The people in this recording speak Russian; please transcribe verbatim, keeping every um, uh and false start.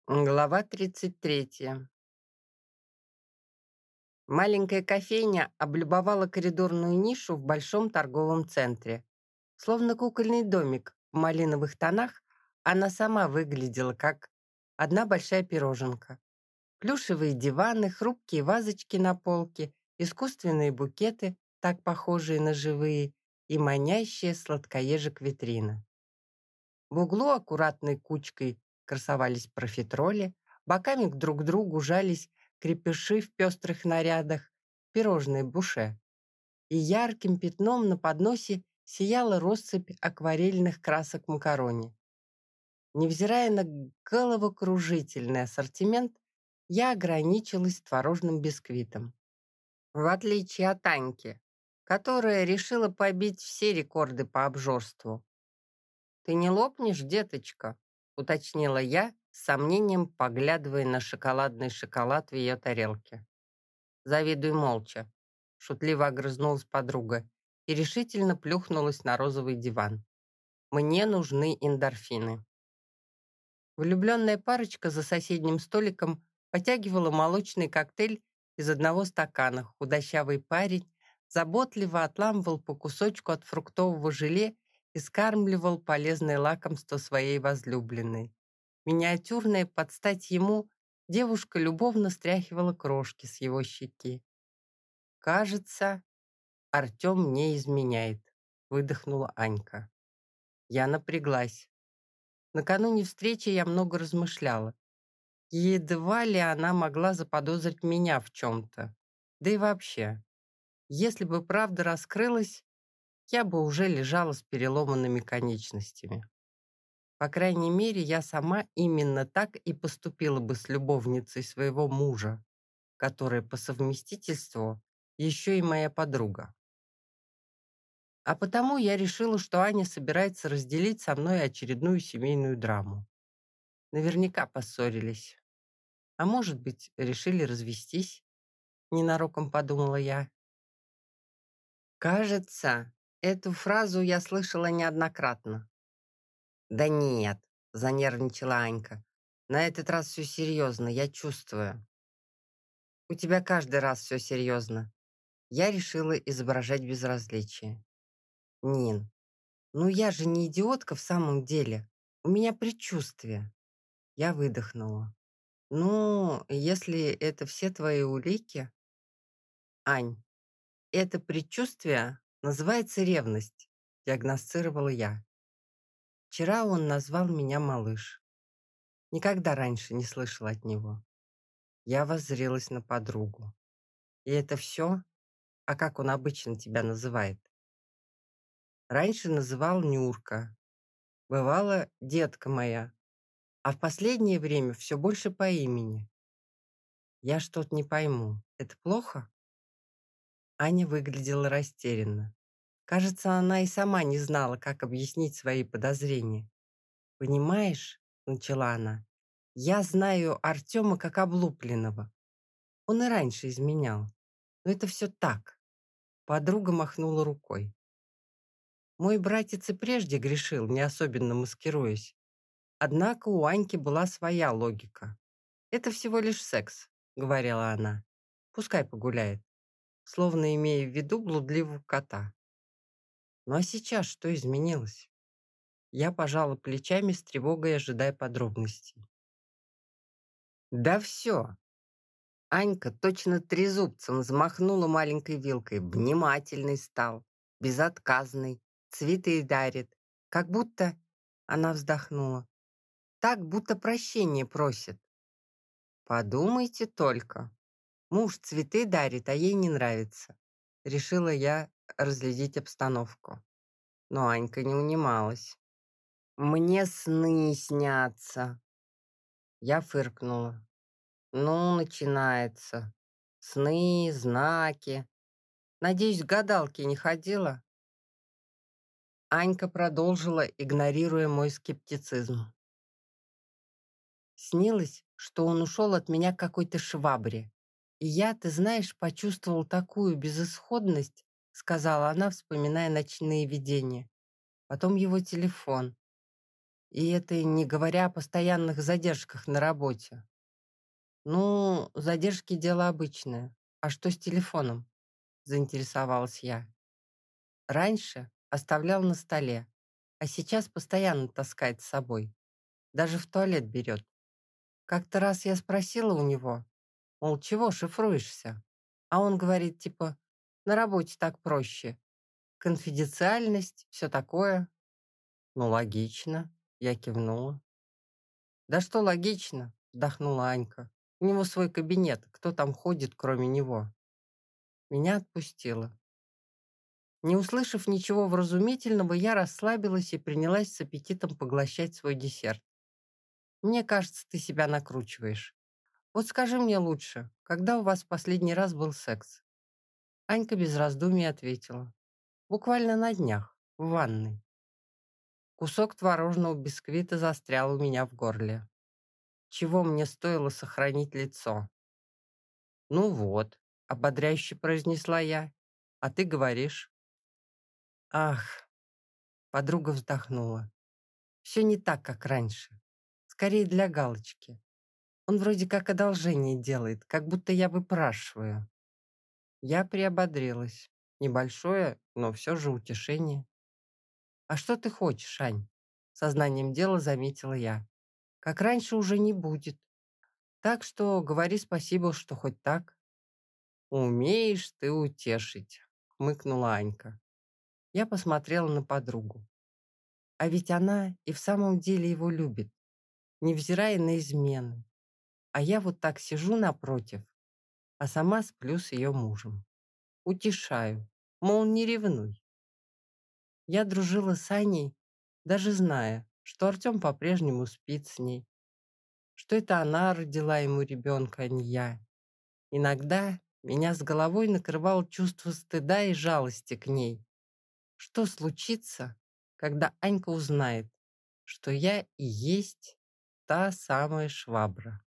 Глава тридцать третья. Маленькая кофейня облюбовала коридорную нишу в большом торговом центре. Словно кукольный домик в малиновых тонах, она сама выглядела как одна большая пироженка. Плюшевые диваны, хрупкие вазочки на полке, искусственные букеты, так похожие на живые, и манящая сладкоежек витрина. В углу аккуратной кучкой красовались профитроли, боками к друг другу жались крепыши в пестрых нарядах, пирожные буше. И ярким пятном на подносе сияла россыпь акварельных красок макарони. Невзирая на головокружительный ассортимент, я ограничилась творожным бисквитом. В отличие от Аньки, которая решила побить все рекорды по обжорству. «Ты не лопнешь, деточка?» — уточнила я, с сомнением поглядывая на шоколадный шоколад в ее тарелке. «Завидуй молча», — шутливо огрызнулась подруга и решительно плюхнулась на розовый диван. «Мне нужны эндорфины». Влюбленная парочка за соседним столиком потягивала молочный коктейль из одного стакана. Худощавый парень заботливо отламывал по кусочку от фруктового желе и скармливал полезное лакомство своей возлюбленной. Миниатюрная под стать ему, девушка любовно стряхивала крошки с его щеки. «Кажется, Артем не изменяет», — выдохнула Анька. Я напряглась. Накануне встречи я много размышляла. Едва ли она могла заподозрить меня в чем-то. Да и вообще, если бы правда раскрылась, я бы уже лежала с переломанными конечностями. По крайней мере, я сама именно так и поступила бы с любовницей своего мужа, которая по совместительству еще и моя подруга. А потому я решила, что Аня собирается разделить со мной очередную семейную драму. Наверняка поссорились. А может быть, решили развестись? Ненароком подумала я. Кажется, эту фразу я слышала неоднократно. Да нет, занервничала Анька. На этот раз все серьезно, я чувствую. У тебя каждый раз все серьезно. Я решила изображать безразличие. Нин, ну я же не идиотка в самом деле. У меня предчувствие. Я выдохнула. Ну, если это все твои улики... Ань, это предчувствие называется ревность, диагностировала я. Вчера он назвал меня малыш. Никогда раньше не слышала от него. Я воззрелась на подругу. И это все? А как он обычно тебя называет? Раньше называл Нюрка. Бывало, детка моя. А в последнее время все больше по имени. Я что-то не пойму. Это плохо? Аня выглядела растерянно. Кажется, она и сама не знала, как объяснить свои подозрения. «Понимаешь», — начала она, — «я знаю Артема как облупленного. Он и раньше изменял. Но это все так». Подруга махнула рукой. Мой братец и прежде грешил, не особенно маскируясь. Однако у Аньки была своя логика. «Это всего лишь секс», — говорила она. «Пускай погуляет», словно имея в виду блудливого кота. Ну а сейчас что изменилось? Я пожала плечами с тревогой, ожидая подробностей. Да все. Анька точно трезубцем взмахнула маленькой вилкой. Внимательный стал, безотказный, цветы дарит. Как будто, она вздохнула, так будто прощение просит. Подумайте только. Муж цветы дарит, а ей не нравится. Решила я разглядеть обстановку. Но Анька не унималась. «Мне сны снятся». Я фыркнула. «Ну, начинается. Сны, знаки. Надеюсь, к гадалке не ходила?» Анька продолжила, игнорируя мой скептицизм. Снилось, что он ушел от меня к какой-то швабре. И я, ты знаешь, почувствовал такую безысходность, сказала она, вспоминая ночные видения. Потом его телефон. И это и не говоря о постоянных задержках на работе. Ну, задержки дело обычное. А что с телефоном? Заинтересовалась я. Раньше оставлял на столе, а сейчас постоянно таскает с собой. Даже в туалет берет. Как-то раз я спросила у него, мол, чего шифруешься? А он говорит, типа, на работе так проще. Конфиденциальность, все такое. Ну, логично. Я кивнула. Да что логично, вздохнула Анька. У него свой кабинет, кто там ходит, кроме него? Меня отпустило. Не услышав ничего вразумительного, я расслабилась и принялась с аппетитом поглощать свой десерт. Мне кажется, ты себя накручиваешь. Вот скажи мне лучше, когда у вас в последний раз был секс? Анька без раздумий ответила. Буквально на днях, в ванной. Кусок творожного бисквита застрял у меня в горле. Чего мне стоило сохранить лицо? Ну вот, ободряюще произнесла я. А ты говоришь. Ах, подруга вздохнула. Все не так, как раньше. Скорее для галочки. Он вроде как одолжение делает, как будто я выпрашиваю. Я приободрилась. Небольшое, но все же утешение. «А что ты хочешь, Ань?» Сознанием дела заметила я. «Как раньше уже не будет. Так что говори спасибо, что хоть так». «Умеешь ты утешить», — хмыкнула Анька. Я посмотрела на подругу. А ведь она и в самом деле его любит, невзирая на измены. А я вот так сижу напротив, а сама сплю с ее мужем. Утешаю, мол, не ревнуй. Я дружила с Аней, даже зная, что Артем по-прежнему спит с ней, что это она родила ему ребенка, а не я. Иногда меня с головой накрывало чувство стыда и жалости к ней. Что случится, когда Анька узнает, что я и есть та самая швабра?